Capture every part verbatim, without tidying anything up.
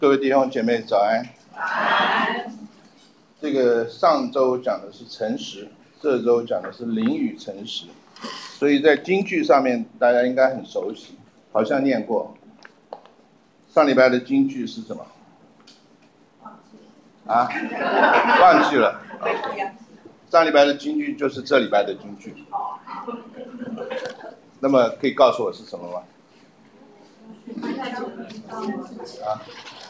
各位弟兄姐妹早安。早安。这个上周讲的是诚实，这周讲的是灵与诚实，所以在金句上面大家应该很熟悉，好像念过。上礼拜的金句是什么？啊？忘记了。上礼拜的金句就是这礼拜的金句。那么可以告诉我是什么吗？啊？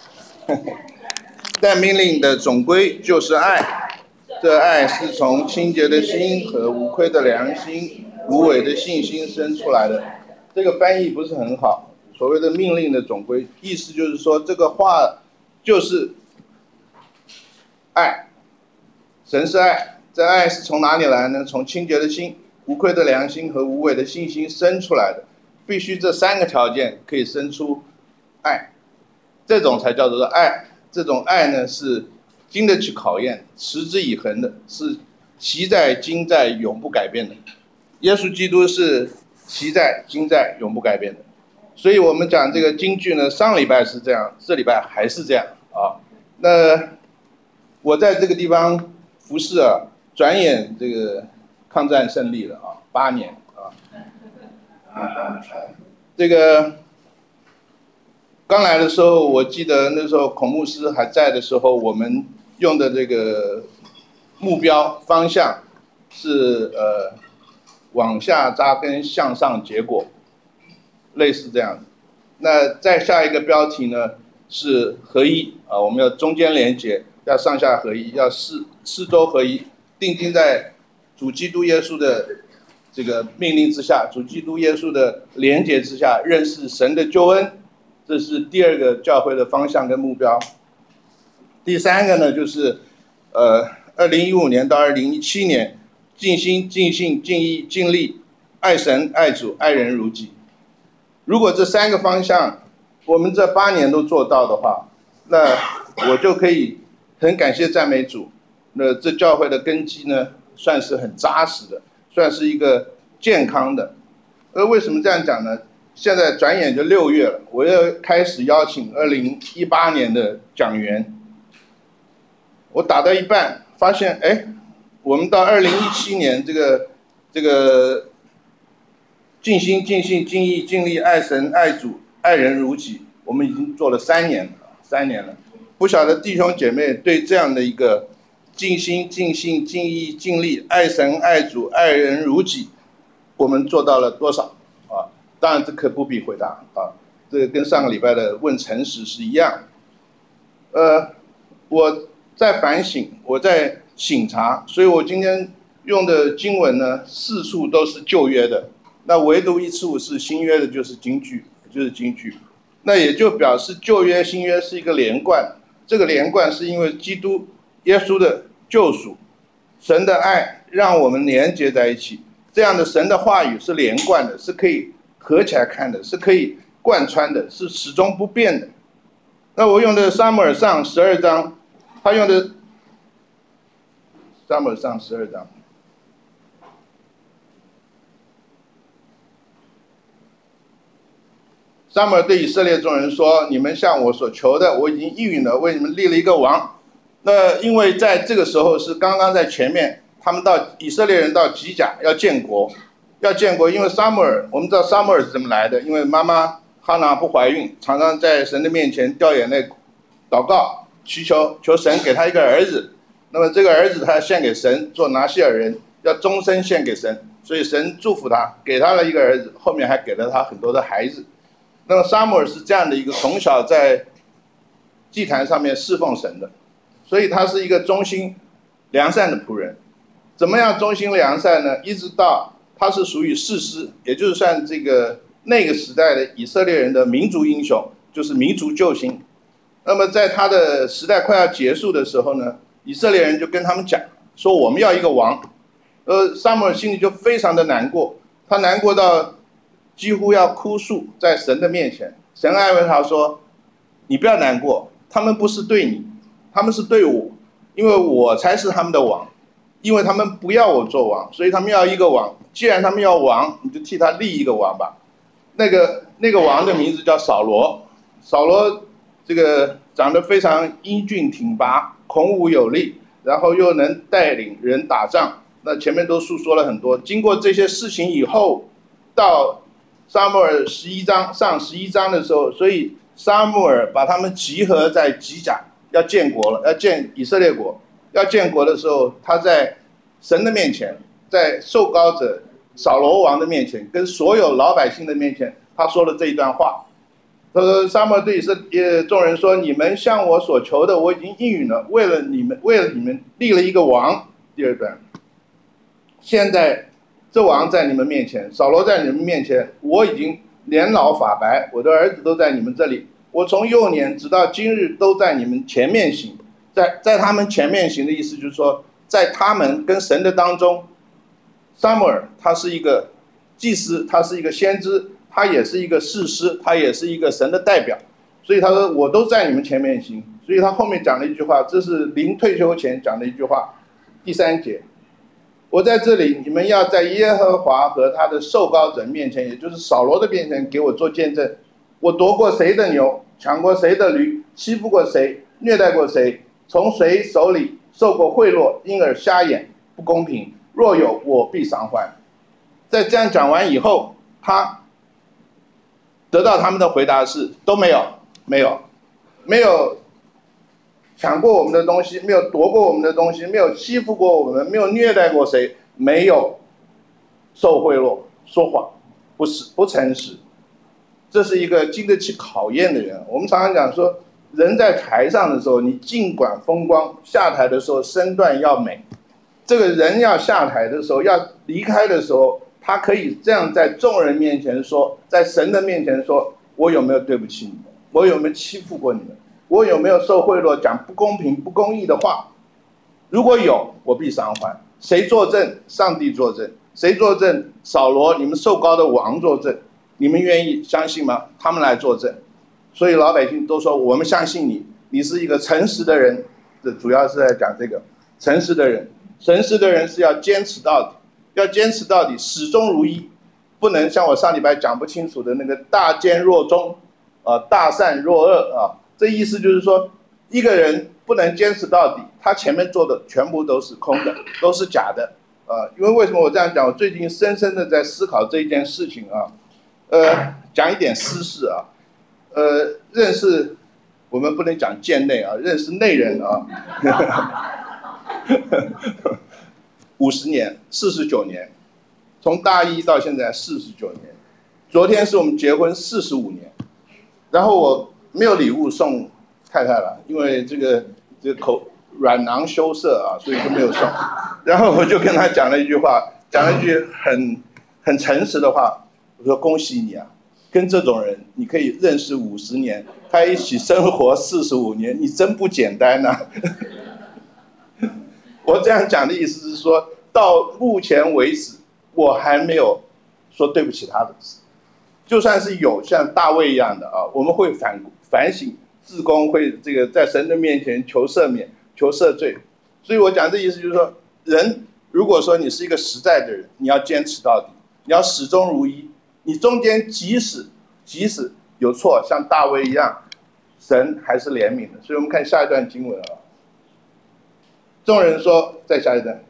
但命令的总归就是爱，这爱是从清洁的心和无愧的良心、无伪的信心生出来的。这个翻译不是很好，所谓的命令的总归，意思就是说这个话就是爱，神是爱，这爱是从哪里来呢？从清洁的心、无愧的良心和无伪的信心生出来的。必须这三个条件可以生出爱，这种才叫做爱。这种爱呢是经得起考验、持之以恒的，是习在、今在、永不改变的。耶稣基督是习在、今在、永不改变的。所以我们讲这个金句呢，上礼拜是这样，这礼拜还是这样啊。那我在这个地方服侍啊，转眼这个抗战胜利了啊，八年啊。这个刚来的时候，我记得那时候孔牧师还在的时候，我们用的这个目标方向是呃往下扎根，向上结果，类似这样的。那再下一个标题呢是合一啊，我们要中间连结，要上下合一，要四四周合一，定睛在主基督耶稣的这个命令之下，主基督耶稣的连结之下，认识神的救恩，这是第二个教会的方向跟目标。第三个呢，就是呃，二零一五年到二零一七年，尽心、尽性、尽意、尽力，爱神、爱主、爱人如己。如果这三个方向我们这八年都做到的话，那我就可以很感谢赞美主。那这教会的根基呢，算是很扎实的。算是一个健康的，而为什么这样讲呢？现在转眼就六月了，我要开始邀请二零一八年的讲员。我打到一半，发现哎，我们到二零一七年这个这个尽心尽性尽意尽力爱神爱主爱人如己，我们已经做了三年了，三年了。不晓得弟兄姐妹对这样的一个尽心尽性尽意尽力爱神爱主爱人如己，我们做到了多少啊？当然这可不必回答啊，这个跟上个礼拜的问诚实是一样。呃，我在反省，我在省察，所以我今天用的经文呢，四处都是旧约的，那唯独一处是新约的，就是金句，就是金句。那也就表示旧约新约是一个连贯，这个连贯是因为基督耶稣的救赎，神的爱让我们连接在一起，这样的神的话语是连贯的，是可以合起来看的，是可以贯穿的，是始终不变的。那我用的撒母耳上十二章，他用的撒母耳上十二章，撒母耳对以色列众人说：“你们向我所求的，我已经应允了，为你们立了一个王。”那因为在这个时候是刚刚在前面，他们到以色列人到吉甲要建国，要建国，因为撒母耳，我们知道撒母耳是怎么来的，因为妈妈哈拿不怀孕，常常在神的面前掉眼泪，祷告祈求求神给他一个儿子。那么这个儿子他要献给神，做拿西尔人，要终身献给神，所以神祝福他，给他了一个儿子，后面还给了他很多的孩子。那么撒母耳是这样的一个从小在祭坛上面侍奉神的。所以他是一个忠心良善的仆人。怎么样忠心良善呢？一直到他是属于士师，也就是算这个那个时代的以色列人的民族英雄，就是民族救星。那么在他的时代快要结束的时候呢，以色列人就跟他们讲说，我们要一个王。呃，撒母耳心里就非常的难过，他难过到几乎要哭诉在神的面前。神安慰他说，你不要难过，他们不是对你，他们是对我，因为我才是他们的王，因为他们不要我做王，所以他们要一个王。既然他们要王，你就替他立一个王吧。那个那个王的名字叫扫罗，扫罗这个长得非常英俊挺拔，孔武有力，然后又能带领人打仗。那前面都述说了很多。经过这些事情以后，到撒母耳十一章上十一章的时候，所以撒母耳把他们集合在吉甲，要建国了，要建以色列国。要建国的时候，他在神的面前，在受膏者扫罗王的面前，跟所有老百姓的面前，他说了这一段话。他说：“撒母耳对以色列众人说：你们向我所求的，我已经应允了。为了你们，为了你们立了一个王。第二段，现在这王在你们面前，扫罗在你们面前，我已经年老发白，我的儿子都在你们这里。我从幼年直到今日都在你们前面行。在在他们前面行的意思就是说，在他们跟神的当中，撒母耳他是一个祭司，他是一个先知。”他也是一个士师，他也是一个神的代表，所以他说我都在你们前面行。所以他后面讲了一句话，这是临退休前讲的一句话，第三节，我在这里，你们要在耶和华和他的受膏者面前，也就是扫罗的面前，给我做见证。我夺过谁的牛，抢过谁的驴，欺负过谁，虐待过谁，从谁手里受过贿赂，因而瞎眼，不公平。若有，我必偿还。在这样讲完以后，他得到他们的回答是都没有，没有，没有抢过我们的东西，没有夺过我们的东西，没有欺负过我们，没有虐待过谁，没有受贿赂、说谎，不是不诚实。这是一个经得起考验的人。我们常常讲说，人在台上的时候，你尽管风光，下台的时候身段要美。这个人要下台的时候，要离开的时候，他可以这样在众人面前说，在神的面前说，我有没有对不起你们？我有没有欺负过你们？我有没有受贿赂，讲不公平不公义的话？如果有，我必偿还。谁作证？上帝作证。谁作证？扫罗，你们受膏的王作证。你们愿意相信吗？他们来作证。所以老百姓都说，我们相信你，你是一个诚实的人。这主要是在讲这个诚实的人。诚实的人是要坚持到底，要坚持到底，始终如一，不能像我上礼拜讲不清楚的那个大奸若忠，呃，大善若恶啊。这意思就是说，一个人不能坚持到底，他前面做的全部都是空的，都是假的啊。因为为什么我这样讲？我最近深深的在思考这一件事情啊。呃，讲一点私事啊。呃，认识我们不能讲见内啊，认识内人啊。五十年，四十九年，从大一到现在四十九年。昨天是我们结婚四十五年，然后我没有礼物送太太了，因为这个这个口软囊羞涩啊，所以就没有送。然后我就跟她讲了一句话，讲了一句很很诚实的话，我说恭喜你啊，跟这种人你可以认识五十年，还一起生活四十五年，你真不简单呐、啊。我这样讲的意思是说，到目前为止，我还没有说对不起他的事。就算是有像大卫一样的啊，我们会反反省自宫，会这个在神的面前求赦免、求赦罪。所以我讲这意思就是说，人如果说你是一个实在的人，你要坚持到底，你要始终如一。你中间即使即使有错，像大卫一样，神还是怜悯的。所以我们看下一段经文啊。众人说，再下一段，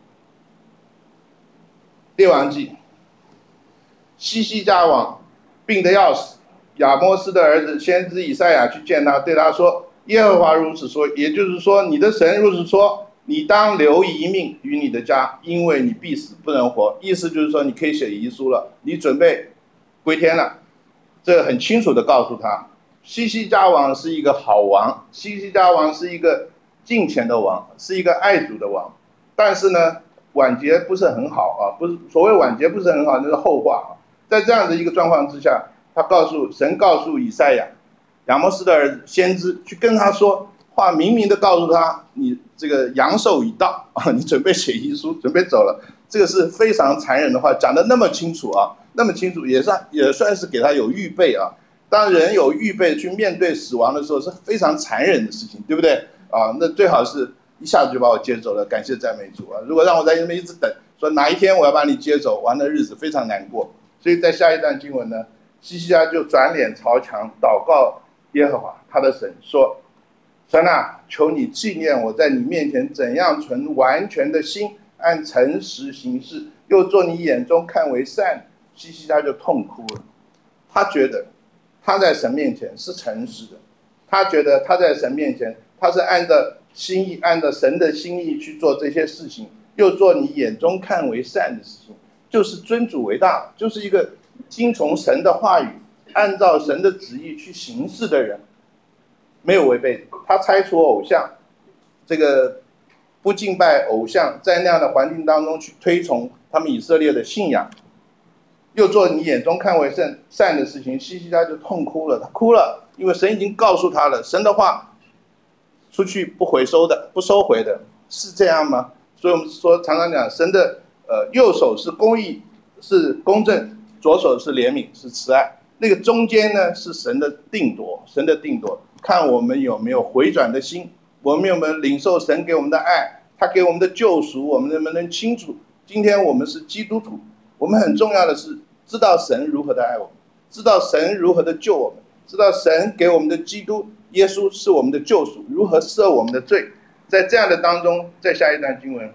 列王记，西西家王病得要死，亚摩斯的儿子先知以赛亚去见他，对他说：耶和华如此说，也就是说，你的神如此说，你当留一命于你的家，因为你必死不能活。意思就是说，你可以写遗书了，你准备归天了。这个很清楚的告诉他，西西家王是一个好王，西西家王是一个敬虔的王，是一个爱主的王，但是呢，晚节不是很好啊，不是所谓晚节不是很好，那是后话啊。在这样的一个状况之下，他告诉神告诉以赛亚，亚摩斯的儿子先知去跟他说话，明明的告诉他，你这个阳寿已到啊，你准备写遗书，准备走了。这个是非常残忍的话，讲得那么清楚啊，那么清楚，也算也算是给他有预备啊。当人有预备去面对死亡的时候，是非常残忍的事情，对不对？啊，那最好是一下子就把我接走了，感谢赞美主啊！如果让我在那边一直等，说哪一天我要把你接走，完了日子非常难过。所以在下一段经文呢，西西家就转脸朝墙祷告耶和华他的神，说： 神啊，求你纪念我在你面前怎样存完全的心，按诚实行事，又做你眼中看为善。西西家就痛哭了，他觉得他在神面前是诚实的，他觉得他在神面前他是按照心意，按照神的心意去做这些事情，又做你眼中看为善的事情，就是尊主为大，就是一个听从神的话语，按照神的旨意去行事的人，没有违背。他拆除偶像，这个不敬拜偶像，在那样的环境当中去推崇他们以色列的信仰，又做你眼中看为善善的事情，西西家就痛哭了。他哭了，因为神已经告诉他了，神的话出去不回收的，不收回的，是这样吗？所以我们说常常讲，神的呃右手是公义，是公正，左手是怜悯，是慈爱。那个中间呢，是神的定夺，神的定夺，看我们有没有回转的心，我们有没有领受神给我们的爱，他给我们的救赎，我们能不能清楚？今天我们是基督徒，我们很重要的是知道神如何的爱我们，知道神如何的救我们，知道神给我们的基督耶稣是我们的救赎，如何赦我们的罪。在这样的当中，再下一段经文，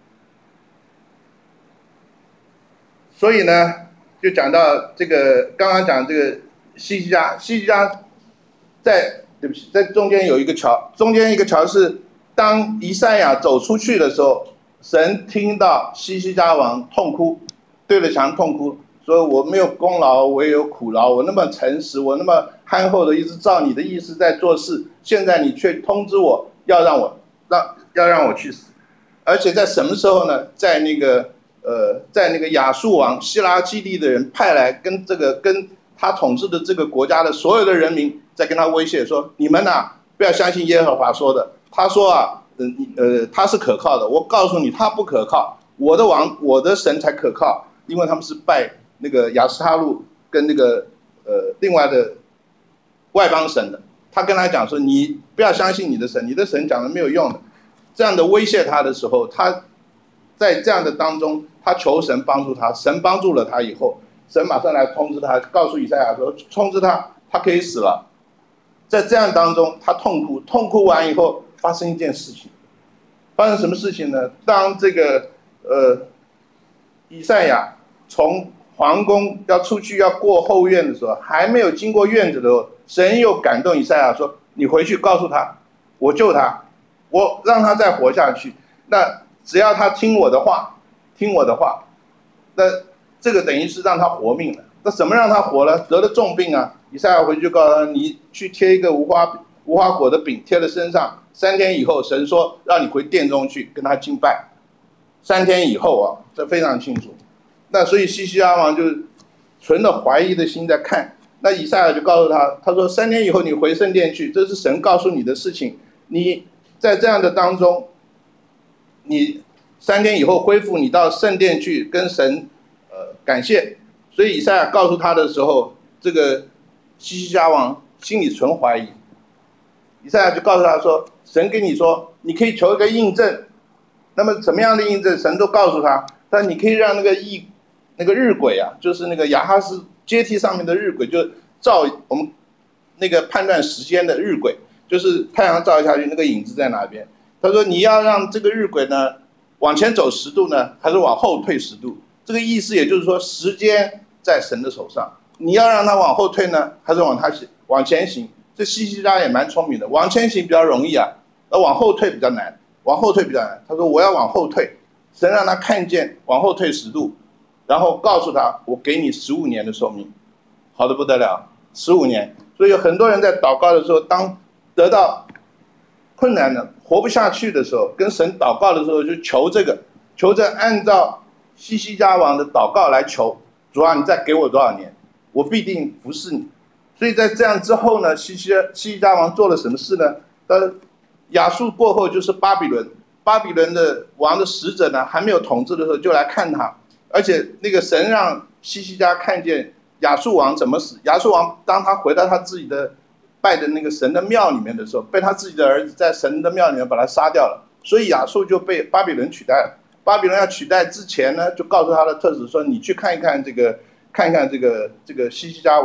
所以呢，就讲到这个，刚刚讲这个西西家，西西家在对不起，在中间有一个桥，中间一个桥是当以赛亚走出去的时候，神听到西西家王痛哭，对着墙痛哭，说我没有功劳，我也有苦劳，我那么诚实，我那么憨厚的一直照你的意思在做事，现在你却通知我要让我让要让我去死，而且在什么时候呢？在那个呃，在那个亚述王希拉基利的人派来跟这个跟他统治的这个国家的所有的人民，在跟他威胁说：你们呐、啊，不要相信耶和华说的。他说啊，呃呃，他是可靠的。我告诉你，他不可靠。我的王，我的神才可靠，因为他们是拜那个亚斯他路跟那个呃另外的外邦神的。他跟他讲说：你不要相信你的神，你的神讲的没有用的。这样的威胁他的时候，他在这样的当中，他求神帮助他，神帮助了他以后，神马上来通知他，告诉以赛亚说，通知他，他可以死了。在这样当中，他痛哭，痛哭完以后，发生一件事情，发生什么事情呢？当这个呃以赛亚从皇宫要出去要过后院的时候，还没有经过院子的时候，神又感动以赛亚说：你回去告诉他，我救他，我让他再活下去。那只要他听我的话，听我的话，那这个等于是让他活命了。那怎么让他活了？得了重病啊！以赛亚回去告诉他：你去贴一个无花无花果的饼贴在身上，三天以后，神说让你回殿中去跟他敬拜。三天以后啊，这非常清楚。那所以西西家王就存了怀疑的心在看。那以赛亚就告诉他，他说三天以后你回圣殿去，这是神告诉你的事情。你在这样的当中，你三天以后恢复，你到圣殿去跟神呃感谢。所以以赛亚告诉他的时候，这个西西家王心里存怀疑。以赛亚就告诉他说，神跟你说你可以求一个印证，那么怎么样的印证神都告诉他，但你可以让那个异那个日晷啊，就是那个亚哈斯阶梯上面的日晷，就照我们那个判断时间的日晷，就是太阳照下去那个影子在哪边。他说你要让这个日晷呢往前走十度呢，还是往后退十度？这个意思也就是说，时间在神的手上，你要让它往后退呢，还是往它往前行？这西西家也蛮聪明的，往前行比较容易啊，而往后退比较难，往后退比较难。他说我要往后退，神让他看见往后退十度，然后告诉他我给你十五年的寿命，好的不得了，十五年。所以有很多人在祷告的时候，当得到困难的活不下去的时候，跟神祷告的时候就求这个，求着按照西西家王的祷告来求，主啊，你再给我多少年，我必定服侍你。所以在这样之后呢，西西西西家王做了什么事呢？呃，亚述过后就是巴比伦，巴比伦的王的使者呢还没有统治的时候就来看他，而且那个神让西西家看见亚述王怎么死。亚述王当他回到他自己的拜的那个神的庙里面的时候，被他自己的儿子在神的庙里面把他杀掉了，所以亚述就被巴比伦取代了。巴比伦要取代之前呢，就告诉他的特使说：“你去看一看这个，看一看这个这个西西家王，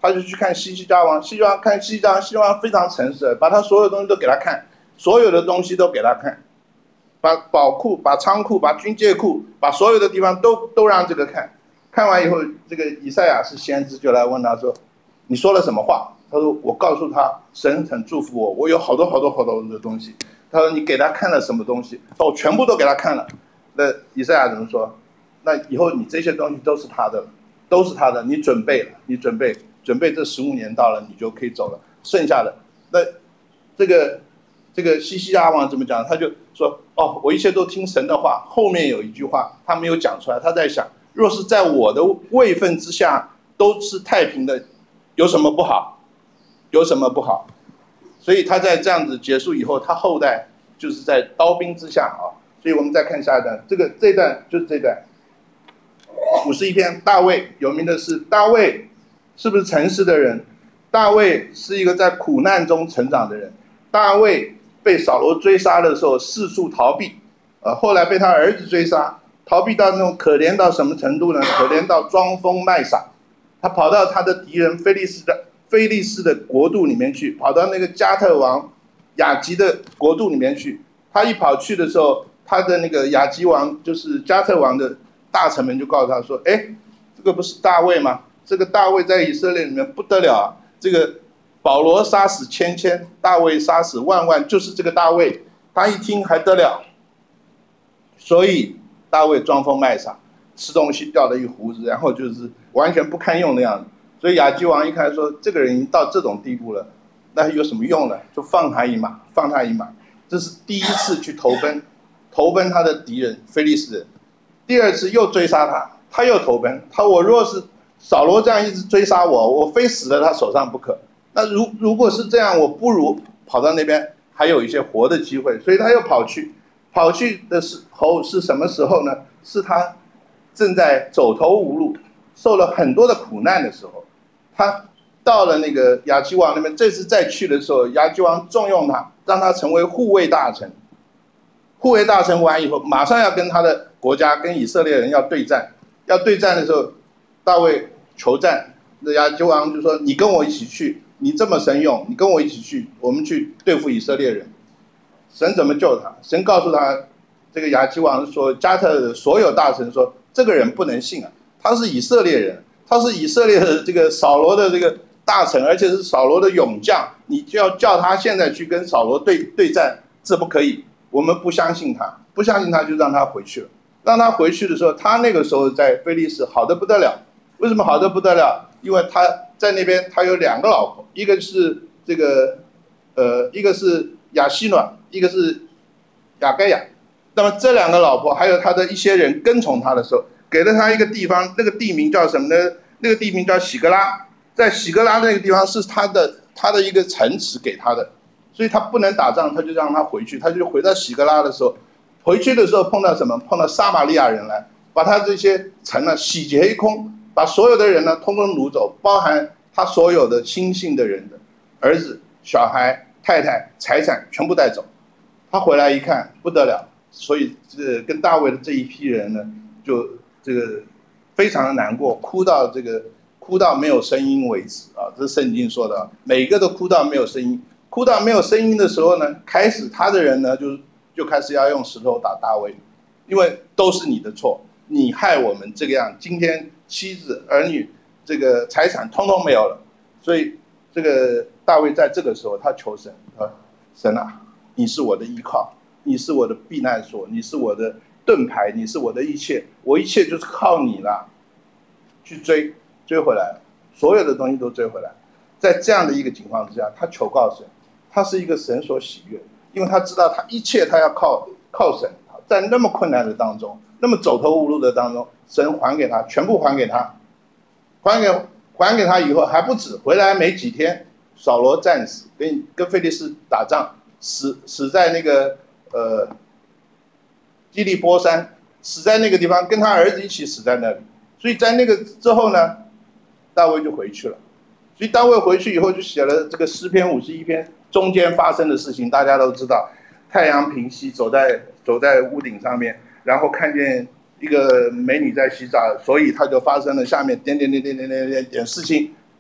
他就去看西西家王，西西王看西西家王，西西王非常诚实，把他所有东西都给他看，所有的东西都给他看，把宝库、把仓库、把军械库、把所有的地方都都让这个看。看完以后，这个以赛亚是先知就来问他说：“你说了什么话？”他说：“我告诉他，神很祝福我，我有好多好多好多的东西。”他说：“你给他看了什么东西？”他说：“我全部都给他看了。”那以赛亚怎么说？那以后你这些东西都是他的了，都是他的，你准备了，你准备准备这十五年到了，你就可以走了。剩下的，那这个这个西西家王怎么讲？他就说：“哦，我一切都听神的话。”后面有一句话他没有讲出来，他在想：若是在我的位分之下都是太平的，有什么不好？有什么不好？所以他在这样子结束以后，他后代就是在刀兵之下啊。所以我们再看下一段，这个这一段就是这一段。五十一篇，大卫有名的是大卫是不是诚实的人？大卫是一个在苦难中成长的人。大卫被扫罗追杀的时候四处逃避，呃，后来被他儿子追杀，逃避到那种可怜到什么程度呢？可怜到装疯卖傻，他跑到他的敌人非利士的非利士的国度里面去，跑到那个加特王雅吉的国度里面去。他一跑去的时候，他的那个雅吉王就是加特王的大臣们就告诉他说：“哎，这个不是大卫吗？这个大卫在以色列里面不得了啊！这个保罗杀死千千，大卫杀死万万，就是这个大卫。”他一听还得了，所以大卫装疯卖傻，吃东西掉了一胡子，然后就是完全不堪用的样子。所以雅基王一看说：“这个人已经到这种地步了，那有什么用呢？就放他一马，放他一马。”这是第一次去投奔，投奔他的敌人非利士人。第二次又追杀他，他又投奔他。我若是扫罗这样一直追杀我，我非死在他手上不可。那如如果是这样，我不如跑到那边还有一些活的机会。所以他又跑去，跑去的时候是什么时候呢？是他正在走投无路，受了很多的苦难的时候。他到了那个亚基王那边，这次再去的时候，亚基王重用他，让他成为护卫大臣。护卫大臣完以后，马上要跟他的国家跟以色列人要对战。要对战的时候，大卫求战，那亚基王就说：“你跟我一起去，你这么神勇，你跟我一起去，我们去对付以色列人。”神怎么救他？神告诉他，这个亚基王说，加特的所有大臣说：“这个人不能信啊，他是以色列人，他是以色列的这个扫罗的这个大臣，而且是扫罗的勇将，你就要叫他现在去跟扫罗对对战，这不可以。我们不相信他，不相信他就让他回去了。让他回去的时候，他那个时候在非利士好得不得了。为什么好得不得了？因为他在那边他有两个老婆，一个是这个呃，一个是亚西暖，一个是亚该亚。那么这两个老婆还有他的一些人跟从他的时候，给了他一个地方，那个地名叫什么呢？那个地名叫喜格拉，在喜格拉那个地方是他的他的一个城池给他的，所以他不能打仗，他就让他回去。他就回到喜格拉的时候，回去的时候碰到什么？碰到撒玛利亚人来，把他这些城呢洗劫一空，把所有的人呢通通掳走，包含他所有的亲信的人的儿子、小孩、太太、财产全部带走。他回来一看不得了，所以这跟大卫的这一批人呢，就这个非常的难过，哭到这个哭到没有声音为止啊！这是圣经说的，每个都哭到没有声音。哭到没有声音的时候呢，开始他的人呢就就开始要用石头打大卫，因为都是你的错，你害我们这个样，今天妻子儿女这个财产通通没有了。所以这个大卫在这个时候他求神啊，神啊，你是我的依靠，你是我的避难所，你是我的盾牌，你是我的一切，我一切就是靠你了，去追追回来，所有的东西都追回来。在这样的一个情况之下，他求告神，他是一个神所喜悦，因为他知道他一切他要靠靠神，在那么困难的当中，那么走投无路的当中，神还给他，全部还给他，还给还给他以后还不止，回来没几天，扫罗战死，跟跟非利士打仗，死死在那个呃基利波山，死在那个地方，跟他儿子一起死在那里。所以在那个之后呢，大卫就回去了。所以大卫回去以后就写了这个诗篇五十一篇，中间发生的事情大家都知道。太阳平西，走在走在屋顶上面，然后看见一个美女在洗澡，所以他就发生了下面点点点点点点点点事情。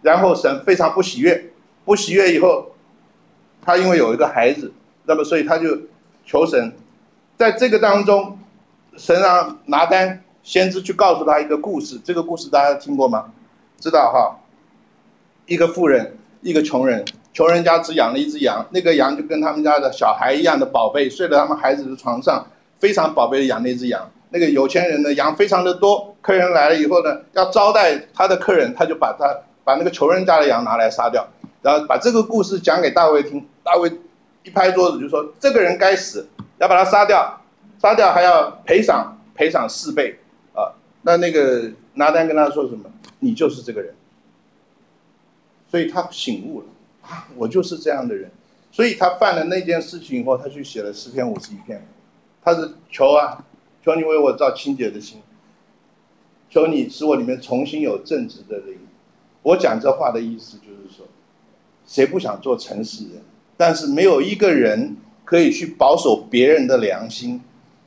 然后神非常不喜悦，不喜悦以后，他因为有一个孩子，那么所以他就求神，在这个当中，神让拿单先知去告诉他一个故事，这个故事大家听过吗？知道哈，一个富人，一个穷人，穷人家只养了一只羊，那个羊就跟他们家的小孩一样的宝贝，睡在他们孩子的床上，非常宝贝的养那只羊。那个有钱人的羊非常的多，客人来了以后呢，要招待他的客人，他就把他把那个穷人家的羊拿来杀掉，然后把这个故事讲给大卫听。大卫一拍桌子就说：“这个人该死，要把他杀掉，杀掉还要赔偿赔偿四倍啊！”那那个拿单跟他说什么？你就是这个人。所以他醒悟了啊，我就是这样的人。所以他犯了那件事情以后，他去写了诗篇五十一篇，他是求啊。求你为我造清洁的心，求你使我里面重新有正直的灵。我讲这话的意思就是说，谁不想做诚实人？但是没有一个人可以去保守别人的良心，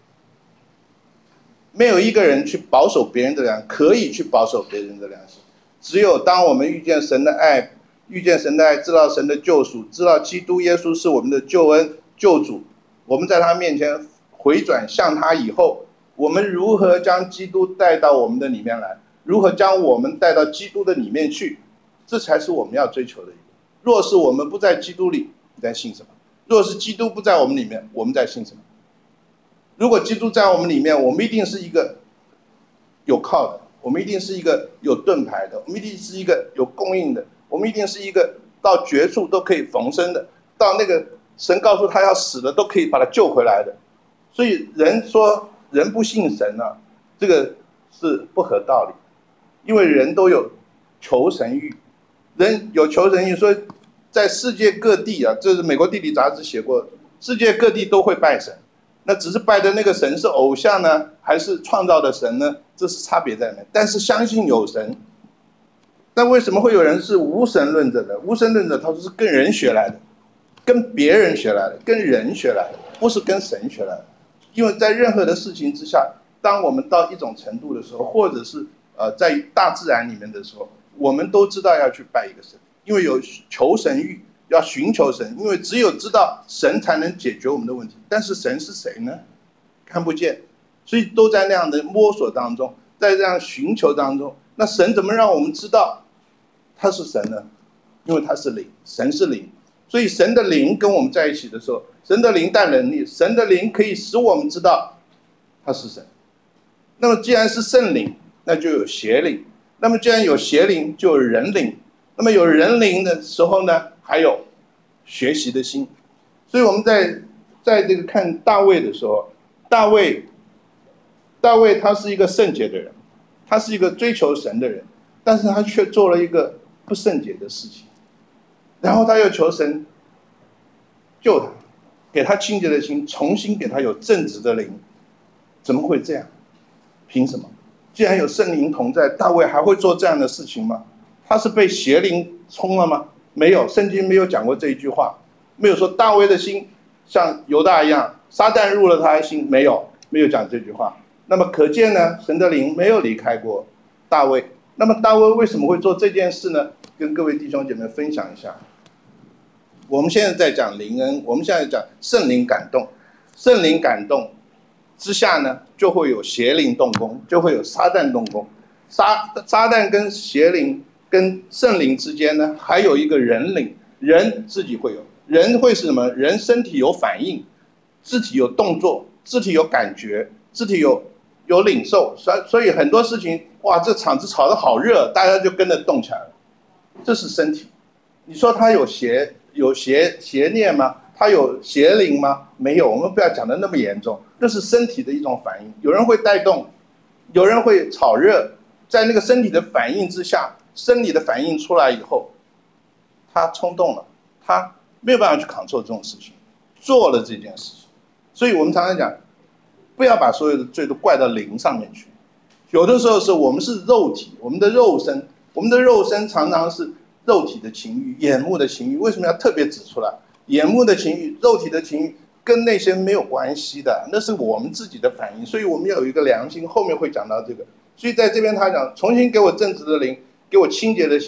没有一个人去保守别人的良，可以去保守别人的良心。只有当我们遇见神的爱，遇见神的爱，知道神的救赎，知道基督耶稣是我们的救恩救主，我们在他面前回转向他以后，我们如何将基督带到我们的里面来？如何将我们带到基督的里面去？这才是我们要追求的一个。若是我们不在基督里，你在信什么？若是基督不在我们里面，我们在信什么？如果基督在我们里面，我们一定是一个有靠的，我们一定是一个有盾牌的，我们一定是一个有供应的，我们一定是一个到绝处都可以逢生的，到那个神告诉他要死的都可以把他救回来的。所以人说人不信神啊，这个是不合道理，因为人都有求神欲，人有求神欲，所以在世界各地啊，这是美国地理杂志写过，世界各地都会拜神，那只是拜的那个神是偶像呢，还是创造的神呢？这是差别在哪？但是相信有神。那为什么会有人是无神论者呢？无神论者他说是跟人学来的，跟别人学来的，跟人学来的，不是跟神学来的。因为在任何的事情之下，当我们到一种程度的时候，或者是呃在大自然里面的时候，我们都知道要去拜一个神，因为有求神欲，要寻求神，因为只有知道神才能解决我们的问题。但是神是谁呢？看不见，所以都在那样的摸索当中，在这样寻求当中。那神怎么让我们知道他是神呢？因为他是灵，神是灵，所以神的灵跟我们在一起的时候，神的灵带能力，神的灵可以使我们知道他是神。那么既然是圣灵，那就有邪灵，那么既然有邪灵，就有人灵，那么有人灵的时候呢，还有学习的心。所以我们在在这个看大卫的时候，大卫大卫他是一个圣洁的人，他是一个追求神的人，但是他却做了一个不圣洁的事情，然后他又求神救他，给他清洁的心，重新给他有正直的灵。怎么会这样？凭什么？既然有圣灵同在，大卫还会做这样的事情吗？他是被邪灵冲了吗？没有，圣经没有讲过这一句话，没有说大卫的心像犹大一样，撒旦入了他的心，没有，没有讲这句话。那么可见呢，神的灵没有离开过大卫。那么大卫为什么会做这件事呢？跟各位弟兄姐妹分享一下。我们现在在讲灵恩，我们现在讲圣灵感动，圣灵感动之下呢，就会有邪灵动工，就会有撒旦动工。撒撒旦跟邪灵跟圣灵之间呢，还有一个人灵，人自己会有，人会是什么？人身体有反应，肢体有动作，肢体有感觉，肢体有有领受，所以很多事情，哇，这场子炒得好热，大家就跟着动起来了。这是身体。你说他有邪有邪邪念吗？他有邪灵吗？没有，我们不要讲的那么严重，这是身体的一种反应。有人会带动，有人会炒热，在那个身体的反应之下，生理的反应出来以后，他冲动了，他没有办法去control这种事情，做了这件事情。所以我们常常讲，不要把所有的罪都怪到灵上面去。有的时候是我们是肉体，我们的肉身，我们的肉身常常是肉体的情欲、眼目的情欲。为什么要特别指出来？眼目的情欲、肉体的情欲跟那些没有关系的，那是我们自己的反应。所以我们要有一个良心，后面会讲到这个。所以在这边他讲，重新给我正直的灵，给我清洁的心。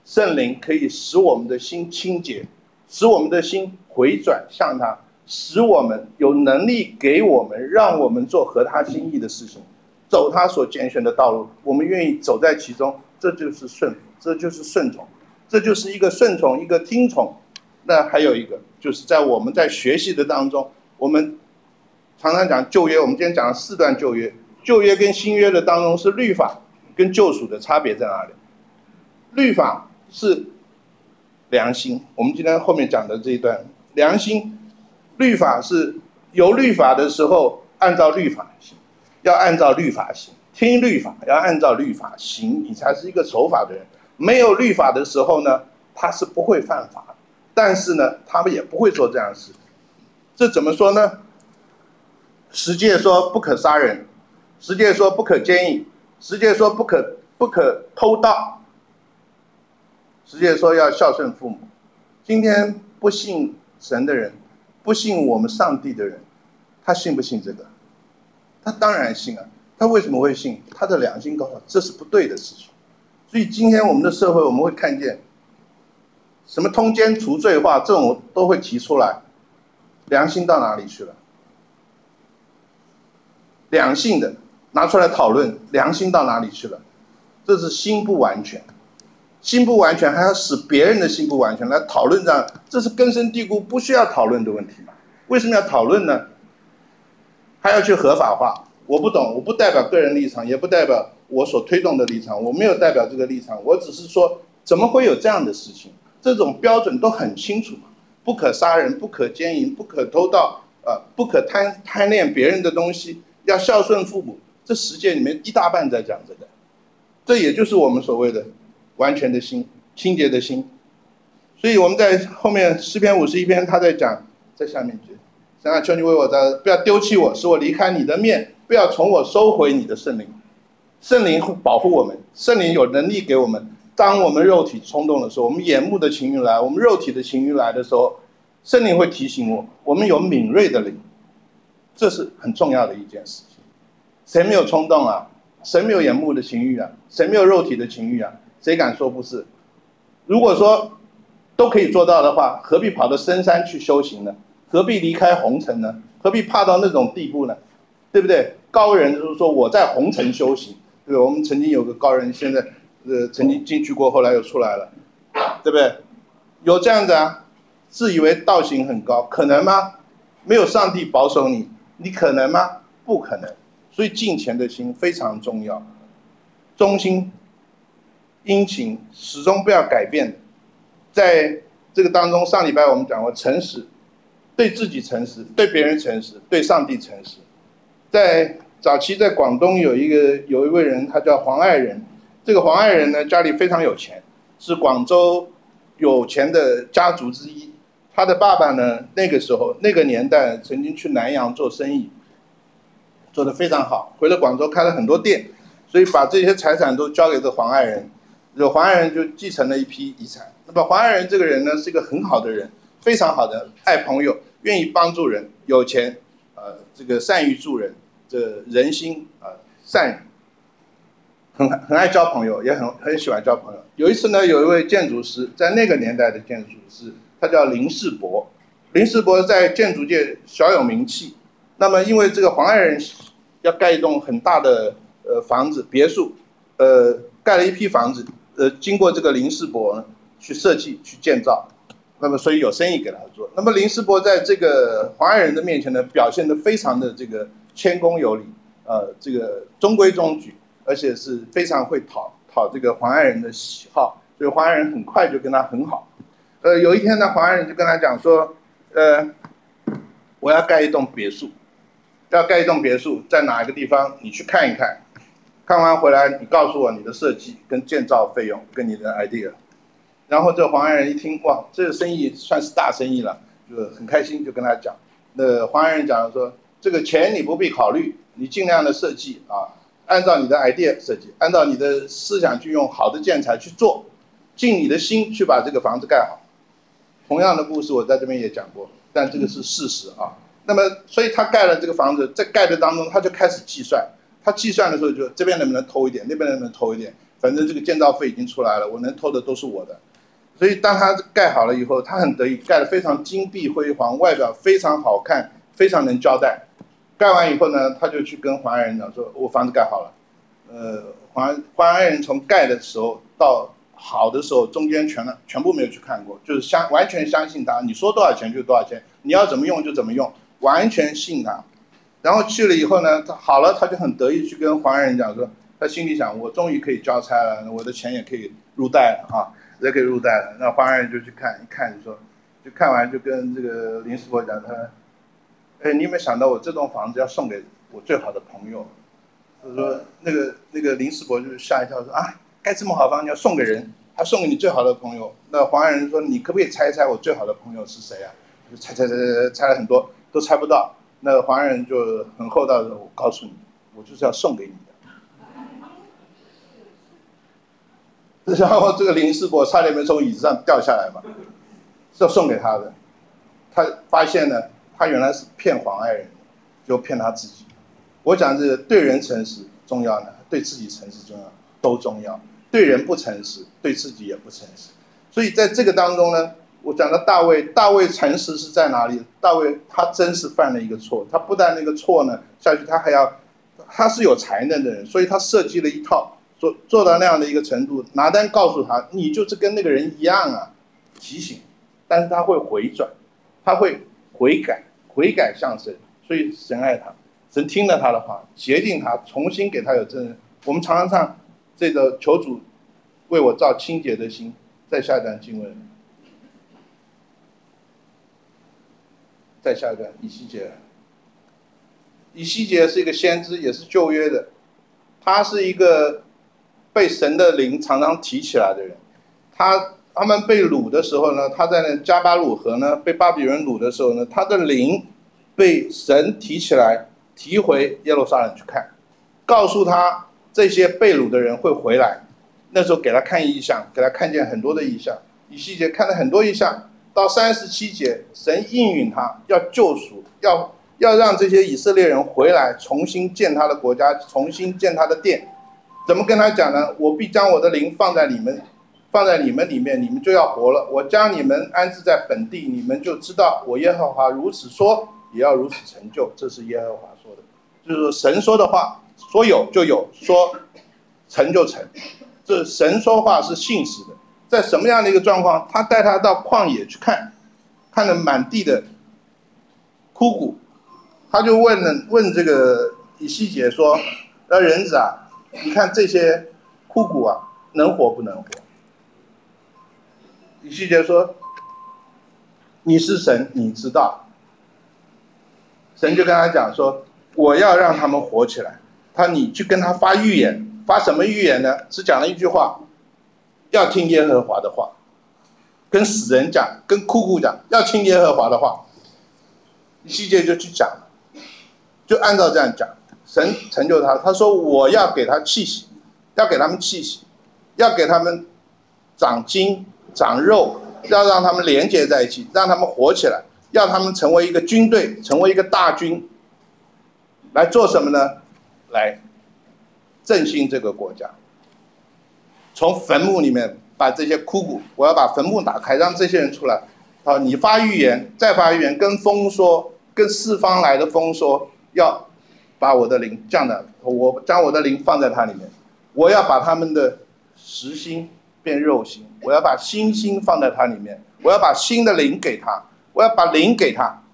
圣灵可以使我们的心清洁，使我们的心回转向他，使我们有能力给我们，让我们做合他心意的事情，走他所拣选的道路，我们愿意走在其中，这就是顺服，这就是顺从，这就是一个顺从，一个听从。那还有一个，就是在我们在学习的当中，我们常常讲旧约，我们今天讲了四段旧约，旧约跟新约的当中是律法跟救赎的差别在哪里？律法是良心，我们今天后面讲的这一段良心，律法是有律法的时候按照律法行，要按照律法行，听律法要按照律法行，你才是一个守法的人。没有律法的时候呢，他是不会犯法的，但是呢，他们也不会做这样的事。这怎么说呢？十诫说不可杀人，十诫说不可奸淫，十诫说不可不可偷盗，十诫说要孝顺父母。今天不信神的人，不信我们上帝的人，他信不信这个？他当然信啊。他为什么会信？他的良心告诉他这是不对的事情。所以今天我们的社会，我们会看见什么通奸除罪化这种都会提出来，良心到哪里去了？两性的拿出来讨论，良心到哪里去了？这是心不完全，心不完全还要使别人的心不完全来讨论这样，这是根深蒂固不需要讨论的问题。为什么要讨论呢？还要去合法化？我不懂，我不代表个人立场，也不代表我所推动的立场，我没有代表这个立场，我只是说怎么会有这样的事情？这种标准都很清楚嘛，不可杀人，不可奸淫，不可偷盗，呃，不可贪贪恋别人的东西，要孝顺父母。这十诫里面一大半在讲这个，这也就是我们所谓的完全的心，清洁的心。所以我们在后面诗篇五十一篇，他在讲，在下面句，神啊，求你为我的不要丢弃我，使我离开你的面，不要从我收回你的圣灵。圣灵会保护我们，圣灵有能力给我们。当我们肉体冲动的时候，我们眼目的情欲来，我们肉体的情欲来的时候，圣灵会提醒我，我们有敏锐的灵，这是很重要的一件事情。谁没有冲动啊？谁没有眼目的情欲啊？谁没有肉体的情欲啊？谁敢说不是？如果说都可以做到的话，何必跑到深山去修行呢？何必离开红尘呢？何必怕到那种地步呢？对不对？高人就是说我在红尘修行，对吧？我们曾经有个高人，现在呃曾经进去过，后来又出来了，对不对？有这样子啊？自以为道行很高，可能吗？没有上帝保守你，你可能吗？不可能。所以敬虔的心非常重要，忠心、殷勤，始终不要改变。在这个当中，上礼拜我们讲过诚实，对自己诚实，对别人诚实，对上帝诚实。在早期在广东有一个有一位人，他叫黄爱仁。这个黄爱仁呢，家里非常有钱，是广州有钱的家族之一。他的爸爸呢，那个时候那个年代曾经去南洋做生意，做得非常好，回了广州开了很多店，所以把这些财产都交给这黄爱仁。这黄爱仁就继承了一批遗产。那么黄爱仁这个人呢，是一个很好的人，非常好的，爱朋友，愿意帮助人，有钱，呃，这个善于助人，这人心啊、呃、善人，很很爱交朋友，也很很喜欢交朋友。有一次呢，有一位建筑师，在那个年代的建筑师，他叫林世伯。林世伯在建筑界小有名气。那么因为这个黄爱仁要盖一栋很大的呃房子别墅，呃盖了一批房子，呃经过这个林世伯呢去设计去建造，那么所以有生意给他做。那么林世伯在这个黄爱仁的面前呢，表现得非常的这个谦恭有礼，呃这个中规中矩，而且是非常会讨讨这个黄爱仁的喜好，所以黄爱仁很快就跟他很好。呃有一天呢，黄爱仁就跟他讲说，呃我要盖一栋别墅。要盖一栋别墅，在哪一个地方？你去看一看，看完回来你告诉我你的设计跟建造费用跟你的 idea。然后这黄爱仁一听，哇，这个生意算是大生意了，就很开心，就跟他讲。那黄爱仁讲说，这个钱你不必考虑，你尽量的设计啊，按照你的 idea 设计，按照你的思想去用好的建材去做，尽你的心去把这个房子盖好。同样的故事我在这边也讲过，但这个是事实啊。那么，所以他盖了这个房子，在盖的当中，他就开始计算。他计算的时候就，这边能不能偷一点，那边能不能偷一点， 反正这个建造费已经出来了，我能偷的都是我的。所以当他盖好了以后，他很得意，盖得非常金碧辉煌，外表非常好看，非常能交代。盖完以后呢，他就去跟黄安人讲说：“我房子盖好了。”呃，黄黄安人从盖的时候到好的时候，中间全了全部没有去看过，就是相完全相信他，你说多少钱就多少钱，你要怎么用就怎么用，完全信他。然后去了以后呢，他好了，他就很得意去跟黄安人讲说，他心里想，我终于可以交差了，我的钱也可以入袋了啊，也可以入袋了。那黄安人就去看，一看就说，就看完就跟这个林师伯讲，他，哎，你有没有想到我这栋房子要送给我最好的朋友？他说那个那个林师伯就吓一跳说啊，盖这么好房子要送给人，还送给你最好的朋友。那黄安人说，你可不可以猜一猜我最好的朋友是谁啊？就猜猜猜猜猜了很多，都猜不到。那个黄安人就很厚道的说，我告诉你，我就是要送给你的。然后这个林师伯差点没从椅子上掉下来嘛，是要送给他的。他发现呢，他原来是骗黄安人，就骗他自己。我讲这个对人诚实重要呢，对自己诚实重要，都重要。对人不诚实，对自己也不诚实。所以在这个当中呢，我讲到大卫，大卫诚实是在哪里？大卫他真是犯了一个错，他不但那个错呢下去，他还要，他是有才能的人，所以他设计了一套，做做到那样的一个程度。拿单告诉他，你就是跟那个人一样啊，提醒，但是他会回转，他会悔改，悔改向神，所以神爱他。神听了他的话，洁净他，重新给他有真人。我们常常唱这个求主为我造清洁的心。再下一段经文，再下一段以西结。以西结是一个先知，也是旧约的，他是一个被神的灵常常提起来的人。他他们被掳的时候呢，他在那加巴鲁河呢被巴比伦掳的时候呢，他的灵被神提起来，提回耶路撒冷去看，告诉他这些被掳的人会回来。那时候给他看异象，给他看见很多的异象。以西结看了很多异象，到三十七节，神应允他要救赎，要要让这些以色列人回来，重新建他的国家，重新建他的殿。怎么跟他讲呢？我必将我的灵放在你们，放在你们里面，你们就要活了。我将你们安置在本地，你们就知道我耶和华如此说，也要如此成就。这是耶和华说的，就是说神说的话，说有就有，说成就成。这神说话是信实的。在什么样的一个状况？他带他到旷野去看，看了满地的枯骨，他就问了问这个以西结说：“那人子啊，你看这些枯骨啊，能活不能活？”以西结说：“你是神，你知道。”神就跟他讲说：“我要让他们活起来。”他你去跟他发预言。发什么预言呢？只讲了一句话，要听耶和华的话。跟死人讲，跟枯骨讲，要听耶和华的话。以西结就去讲，就按照这样讲，神成就他。他说我要给他气息，要给他们气息，要给他们长筋长肉，要让他们连接在一起，让他们活起来，要他们成为一个军队，成为一个大军。来做什么呢？来振兴这个国家，从坟墓里面把这些枯骨，我要把坟墓打开，让这些人出来。好，你发预言，再发预言，跟风说，跟四方来的风说，要把我的灵降的，我将我的灵放在它里面，我要把他们的实心变肉心，我要把新心放在它里面，我要把新的灵给他，我要把灵给他。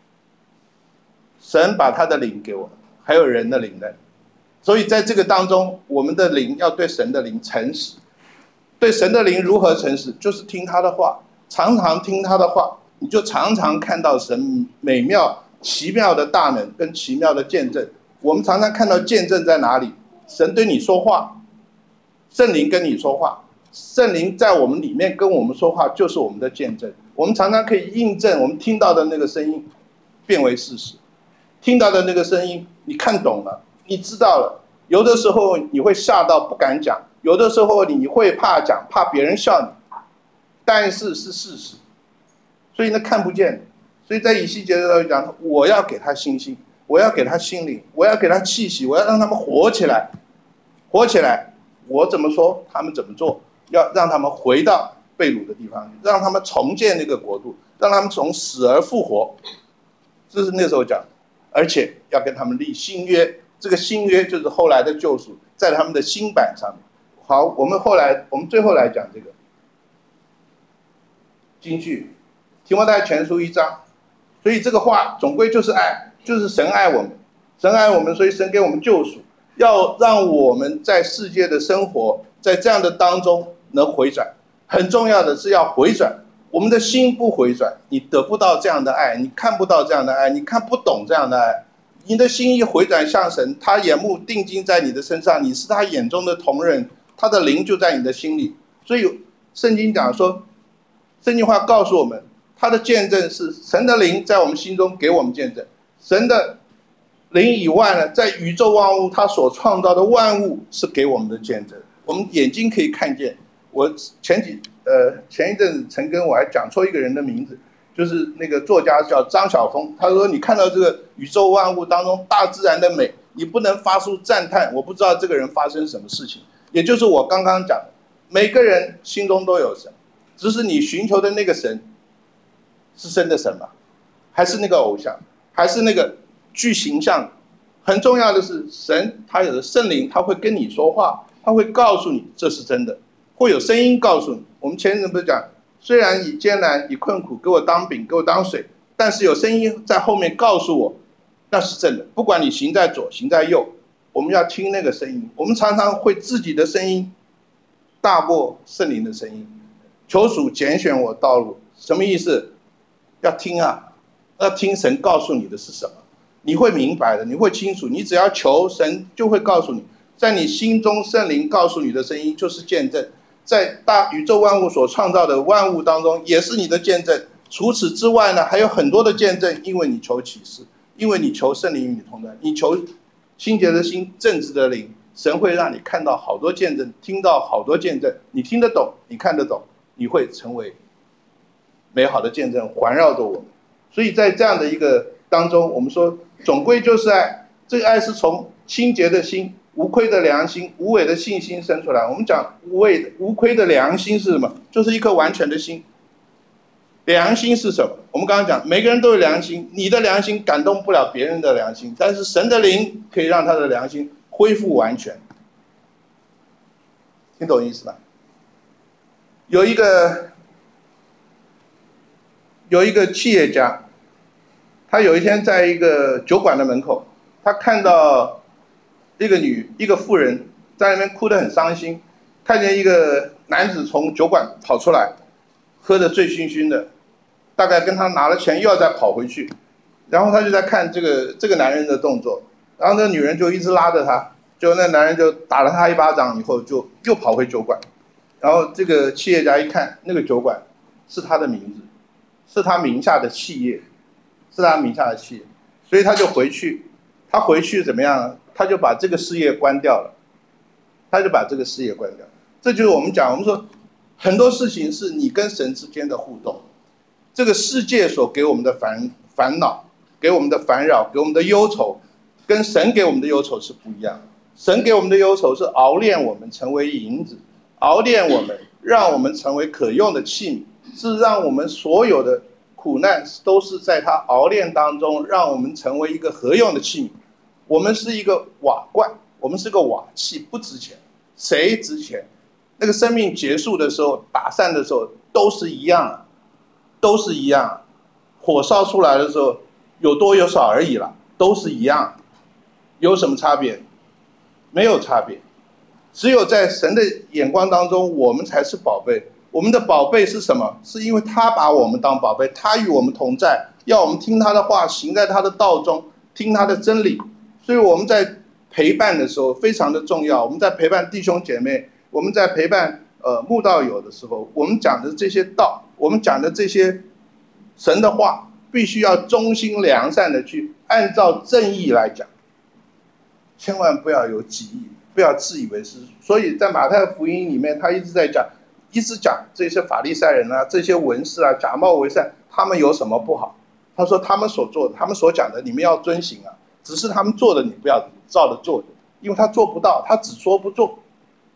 神把他的灵给我，还有人的灵的。所以在这个当中，我们的灵要对神的灵诚实。对神的灵如何诚实？就是听他的话，常常听他的话，你就常常看到神美妙奇妙的大能跟奇妙的见证。我们常常看到见证在哪里？神对你说话，圣灵跟你说话，圣灵在我们里面跟我们说话，就是我们的见证。我们常常可以印证我们听到的那个声音变为事实，听到的那个声音你看懂了，你知道了。有的时候你会吓到不敢讲，有的时候你会怕讲，怕别人笑你，但是是事实。所以呢，看不见。所以在以西结的讲，我要给他信心，我要给他心灵，我要给他气息，我要让他们活起来，活起来， 我怎么说，他们怎么做，要让他们回到被掳的地方，让他们重建那个国度，让他们从死而复活。这是那时候讲，而且要跟他们立新约。这个新约就是后来的救赎，在他们的新版上面。好，我们后来，我们最后来讲这个金句，提摩太前书一章。所以这个话总归就是爱，就是神爱我们，神爱我们，所以神给我们救赎，要让我们在世界的生活，在这样的当中能回转。很重要的是要回转，我们的心不回转，你得不到这样的爱，你看不到这样的爱，你看不懂这样的爱。你的心一回转向神，他眼目定睛在你的身上，你是他眼中的瞳人，他的灵就在你的心里。所以圣经讲说，圣经话告诉我们，他的见证是神的灵在我们心中给我们见证。神的灵以外呢，在宇宙万物他所创造的万物是给我们的见证，我们眼睛可以看见。我前几呃前一阵子曾跟我还讲错一个人的名字，就是那个作家叫张晓峰，他说你看到这个宇宙万物当中大自然的美，你不能发出赞叹，我不知道这个人发生什么事情。也就是我刚刚讲的，每个人心中都有神，只是你寻求的那个神是真的神吗？还是那个偶像？还是那个具形象？很重要的是，神他有的圣灵，他会跟你说话，他会告诉你这是真的，会有声音告诉你。我们前人不是讲，虽然以艰难以困苦给我当饼给我当水，但是有声音在后面告诉我那是真的。不管你行在左行在右，我们要听那个声音。我们常常会自己的声音大过圣灵的声音。求主拣选我道路，什么意思？要听啊，要听神告诉你的是什么，你会明白的，你会清楚。你只要求，神就会告诉你，在你心中圣灵告诉你的声音就是见证。在大宇宙万物所创造的万物当中，也是你的见证。除此之外呢，还有很多的见证，因为你求启示，因为你求圣灵与你同在，你求清洁的心、正直的灵，神会让你看到好多见证，听到好多见证。你听得懂，你看得懂，你会成为美好的见证，环绕着我们。所以在这样的一个当中，我们说总归就是爱。这个爱是从清洁的心、无亏的良心、无伪的信心生出来。我们讲无伪的、无亏的良心是什么？就是一颗完全的心。良心是什么？我们刚刚讲，每个人都有良心，你的良心感动不了别人的良心，但是神的灵可以让他的良心恢复完全。听懂意思吧？有一个有一个企业家，他有一天在一个酒馆的门口，他看到一个女一个妇人在那边哭得很伤心，看见一个男子从酒馆跑出来，喝得醉醺醺的，大概跟他拿了钱又要再跑回去，然后他就在看这个这个男人的动作，然后那个女人就一直拉着他，就那男人就打了他一巴掌以后就又跑回酒馆，然后这个企业家一看那个酒馆是他的名字，是他名下的企业，是他名下的企业，所以他就回去，他回去怎么样呢？他就把这个事业关掉了，他就把这个事业关掉。这就是我们讲，我们说很多事情是你跟神之间的互动。这个世界所给我们的烦烦恼，给我们的烦扰，给我们的忧愁，跟神给我们的忧愁是不一样的。神给我们的忧愁是熬炼我们成为银子，熬炼我们，让我们成为可用的器皿，是让我们所有的苦难都是在他熬炼当中，让我们成为一个合用的器皿。我们是一个瓦罐，我们是个瓦器，不值钱。谁值钱？那个生命结束的时候，打散的时候，都是一样的，都是一样。火烧出来的时候，有多有少而已了，都是一样。有什么差别？没有差别。只有在神的眼光当中，我们才是宝贝。我们的宝贝是什么？是因为他把我们当宝贝，他与我们同在，要我们听他的话，行在他的道中，听他的真理。所以我们在陪伴的时候非常的重要。我们在陪伴弟兄姐妹，我们在陪伴呃慕道友的时候，我们讲的这些道，我们讲的这些神的话，必须要忠心良善的去按照正义来讲，千万不要有己意，不要自以为是。所以在马太福音里面，他一直在讲，一直讲这些法利赛人啊，这些文士啊，假冒为善，他们有什么不好？他说他们所做的，他们所讲的，你们要遵行啊。只是他们做的，你不要照着做的，因为他做不到，他只说不做。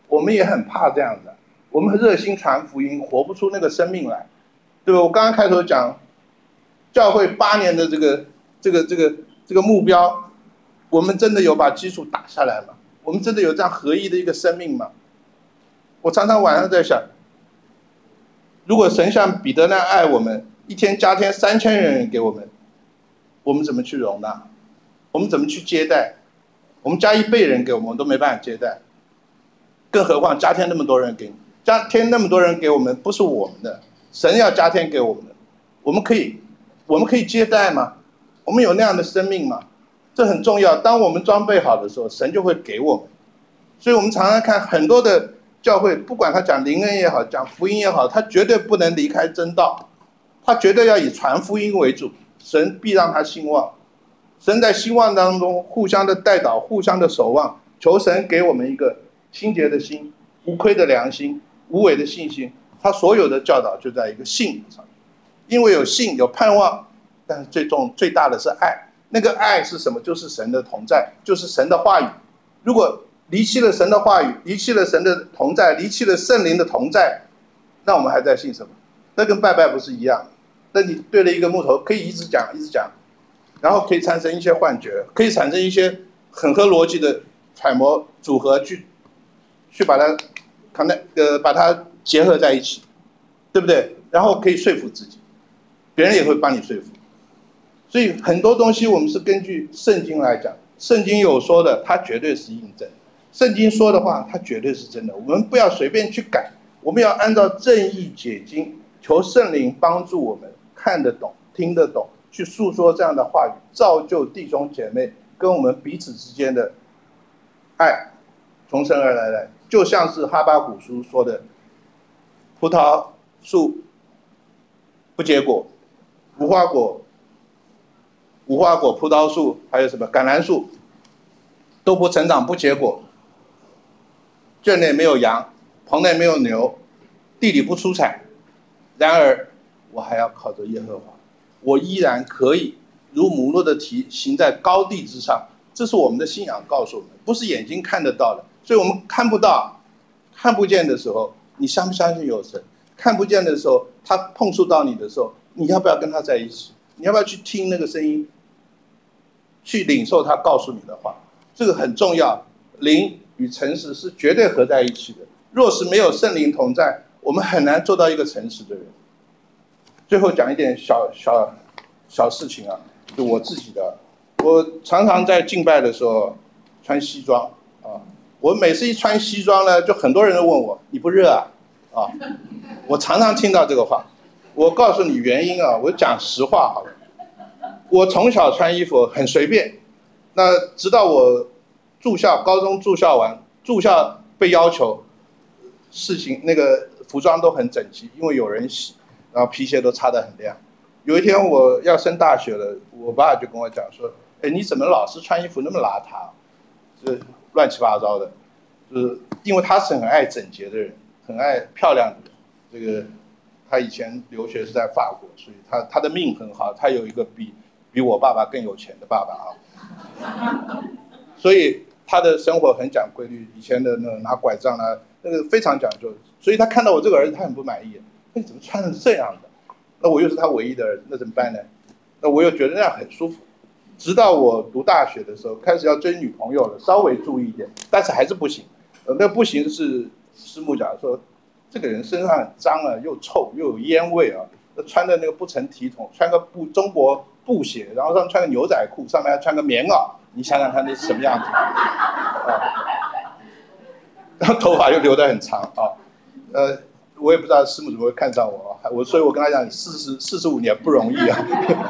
我们也很怕这样的，我们热心传福音，活不出那个生命来，对吧？我刚刚开头讲，教会八年的这个这个这个这个目标，我们真的有把基础打下来吗？我们真的有这样合一的一个生命吗？我常常晚上在想，如果神像彼得那样爱我们，一天加添三千人给我们，我们怎么去容纳？我们怎么去接待？我们加一倍人给我们，我们都没办法接待，更何况加添那么多人给你，加添那么多人给我们，不是我们的，神要加添给我们的，我们可以，我们可以接待吗？我们有那样的生命吗？这很重要。当我们装备好的时候，神就会给我们。所以我们常常看很多的教会，不管他讲灵恩也好，讲福音也好，他绝对不能离开真道，他绝对要以传福音为主，神必让他兴旺。神在兴旺当中互相的带导，互相的守望，求神给我们一个清洁的心，无亏的良心，无伪的信心。他所有的教导就在一个信上面，因为有信有盼望，但是最重最大的是爱。那个爱是什么？就是神的同在，就是神的话语。如果离弃了神的话语，离弃了神的同在，离弃了圣灵的同在，那我们还在信什么？那跟拜拜不是一样？那你对了一个木头，可以一直讲一直讲，然后可以产生一些幻觉，可以产生一些很合逻辑的揣摩组合，去去把它可能呃把它结合在一起，对不对？然后可以说服自己，别人也会帮你说服。所以很多东西我们是根据圣经来讲，圣经有说的，它绝对是印证；圣经说的话，它绝对是真的。我们不要随便去改，我们要按照正义解经，求圣灵帮助我们看得懂、听得懂，去诉说这样的话语，造就弟兄姐妹跟我们彼此之间的爱，从神而来的，就像是哈巴谷书说的：葡萄树不结果，无花果。无花果、葡萄树，还有什么橄榄树，都不成长、不结果。圈内没有羊，棚内没有牛，地里不出产。然而，我还要靠着耶和华，我依然可以如母鹿的蹄行在高地之上。这是我们的信仰告诉我们，不是眼睛看得到的。所以我们看不到、看不见的时候，你相不相信有神？看不见的时候，他碰触到你的时候，你要不要跟他在一起？你要不要去听那个声音？去领受他告诉你的话，这个很重要。灵与诚实是绝对合在一起的。若是没有圣灵同在，我们很难做到一个诚实的人。最后讲一点小小小事情啊，就我自己的，我常常在敬拜的时候穿西装啊，我每次一穿西装呢，就很多人都问我，你不热啊？啊，我常常听到这个话。我告诉你原因啊，我讲实话好了。我从小穿衣服很随便，那直到我住校，高中住校完，住校被要求事情那个服装都很整齐，因为有人洗，然后皮鞋都擦得很亮。有一天我要升大学了，我爸就跟我讲说：“哎，你怎么老是穿衣服那么邋遢，这乱七八糟的？”就是因为他是很爱整洁的人，很爱漂亮的人。这个他以前留学是在法国，所以他他的命很好，他有一个比。比我爸爸更有钱的爸爸啊，所以他的生活很讲规律。以前的那拿拐杖啊，那个非常讲究。所以他看到我这个儿子，他很不满意。你怎么穿成这样的？那我又是他唯一的儿子，那怎么办呢？那我又觉得那样很舒服。直到我读大学的时候，开始要追女朋友了，稍微注意一点，但是还是不行。呃，那不行是师母讲说，这个人身上很脏啊，又臭又有烟味啊，穿的那个不成体统，穿个布中国。布鞋，然后上穿个牛仔裤，上面还穿个棉袄，你想想看那是什么样子啊？然后头发又留得很长啊，呃，我也不知道师母怎么会看上我啊，我所以我跟他讲，四十四十五年不容易啊。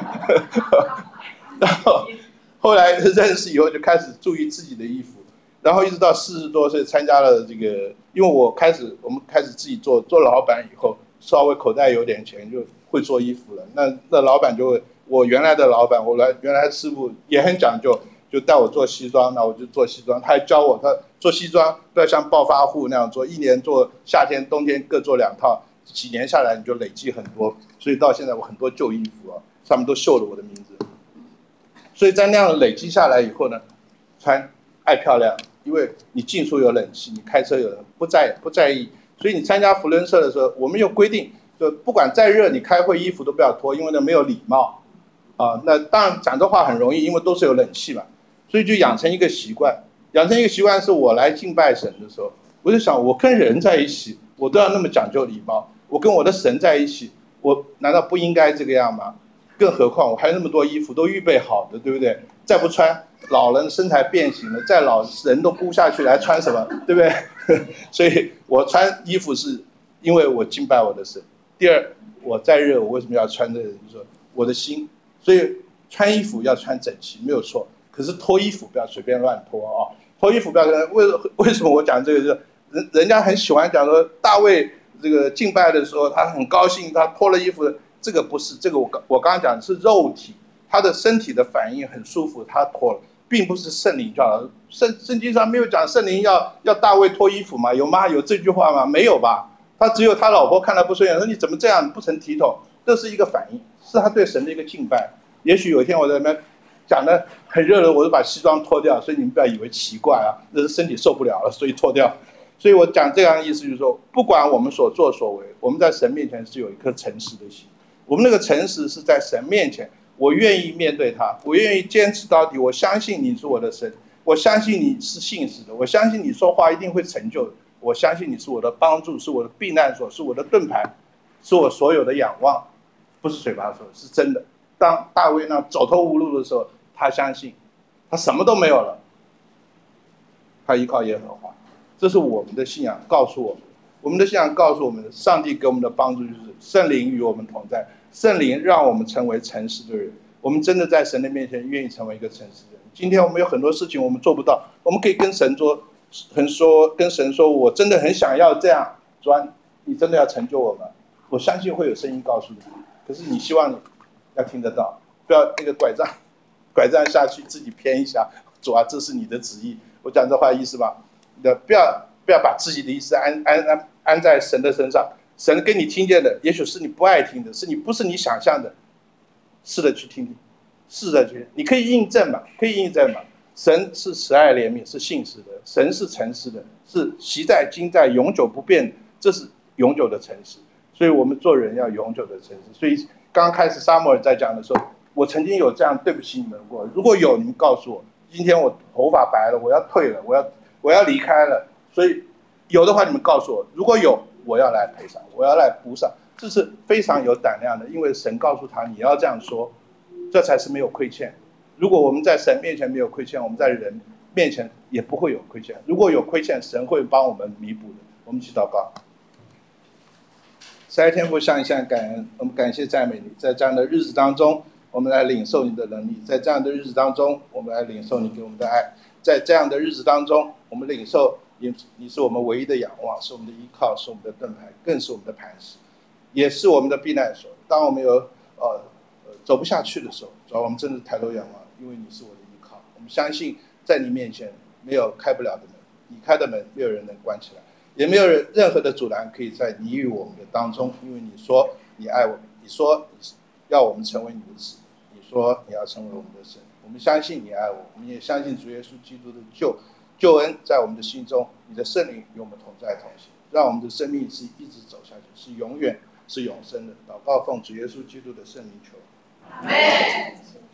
然后后来认识以后就开始注意自己的衣服，然后一直到四十多岁参加了这个，因为我开始我们开始自己做做老板以后，稍微口袋有点钱就会做衣服了，那那老板就会。我原来的老板，我来原来师傅也很讲究，就带我做西装，那我就做西装。他还教我，他做西装不要像暴发户那样做，一年做夏天、冬天各做两套，几年下来你就累积很多。所以到现在我很多旧衣服啊，上面都绣了我的名字。所以在那样累积下来以后呢，穿爱漂亮， 因为你进出有冷气，你开车有人不在不在意，所以你参加扶轮社的时候，我们有规定，就不管再热，你开会衣服都不要脱，因为那没有礼貌。啊，那当然讲这话很容易，因为都是有冷气嘛，所以就养成一个习惯。养成一个习惯是我来敬拜神的时候，我就想，我跟人在一起，我都要那么讲究礼貌。我跟我的神在一起，我难道不应该这个样吗？更何况我还有那么多衣服都预备好的，对不对？再不穿，老人身材变形了，再老人都估下去了，还穿什么，对不对？所以我穿衣服是因为我敬拜我的神。第二，我再热，我为什么要穿这个？就是说我的心，所以穿衣服要穿整齐，没有错。可是脱衣服不要随便乱脱啊！脱衣服不要为为什么我讲这个？就是人人家很喜欢讲说大卫这个敬拜的时候，他很高兴，他脱了衣服。这个不是，这个我刚我刚刚讲的是肉体，他的身体的反应很舒服，他脱了，并不是圣灵叫的。圣圣经上没有讲圣灵要要大卫脱衣服吗？有吗？有这句话吗？没有吧？他只有他老婆看他不顺眼，说你怎么这样，不成体统。这是一个反应，是他对神的一个敬拜。也许有一天我在那边讲的很热了，我就把西装脱掉，所以你们不要以为奇怪啊，那是身体受不了了，所以脱掉。所以我讲这样的意思就是说，不管我们所作所为，我们在神面前是有一颗诚实的心。我们那个诚实是在神面前，我愿意面对他，我愿意坚持到底。我相信你是我的神，我相信你是信实的，我相信你说话一定会成就的，我相信你是我的帮助，是我的避难所，是我的盾牌，是我所有的仰望。不是嘴巴说，是真的。当大卫那走投无路的时候，他相信，他什么都没有了，他依靠耶和华。这是我们的信仰告诉我们，我们的信仰告诉我们，上帝给我们的帮助就是圣灵与我们同在，圣灵让我们成为诚实的人。我们真的在神的面前愿意成为一个诚实的人。今天我们有很多事情我们做不到，我们可以跟神说，很说跟神说，我真的很想要这样，主啊，你真的要成就我们。我相信会有声音告诉你，可是你希望你要听得到，不要那个拐杖，拐杖下去自己偏一下。主啊，这是你的旨意。我讲这话意思吧？不要不要把自己的意思安安安安在神的身上。神跟你听见的，也许是你不爱听的，是你不是你想象的。试着去听听，试着去，你可以印证嘛，可以印证嘛。神是慈爱怜悯，是信实的；神是诚实的，是昔在今在永久不变，这是永久的诚实。所以我们做人要永久的诚实。所以刚开始撒母耳在讲的时候，我曾经有这样对不起你们过，如果有，你们告诉我，今天我头发白了，我要退了，我要我要离开了。所以有的话你们告诉我，如果有，我要来赔偿，我要来补偿。这是非常有胆量的，因为神告诉他你要这样说，这才是没有亏欠。如果我们在神面前没有亏欠，我们在人面前也不会有亏欠。如果有亏欠，神会帮我们弥补的。我们一起祷告。三天父，向你向感恩，我们感谢赞美你，在这样的日子当中，我们来领受你的能力；在这样的日子当中，我们来领受你给我们的爱；在这样的日子当中，我们领受你，你是我们唯一的仰望，是我们的依靠，是我们的盾牌，更是我们的磐石，也是我们的避难所。当我们有呃走不下去的时候，主要我们真的抬头仰望，因为你是我的依靠。我们相信在你面前没有开不了的门，你开的门没有人能关起来，也没有人任何的阻拦可以在你与我们的当中。因为你说你爱我们，你说你要我们成为你的子，你说你要成为我们的神。我们相信你爱我，我们也相信主耶稣基督的救救恩在我们的心中，你的圣灵与我们同在同行，让我们的生命是一直走下去，是永远是永生的。祷告奉主耶稣基督的圣名求。阿们。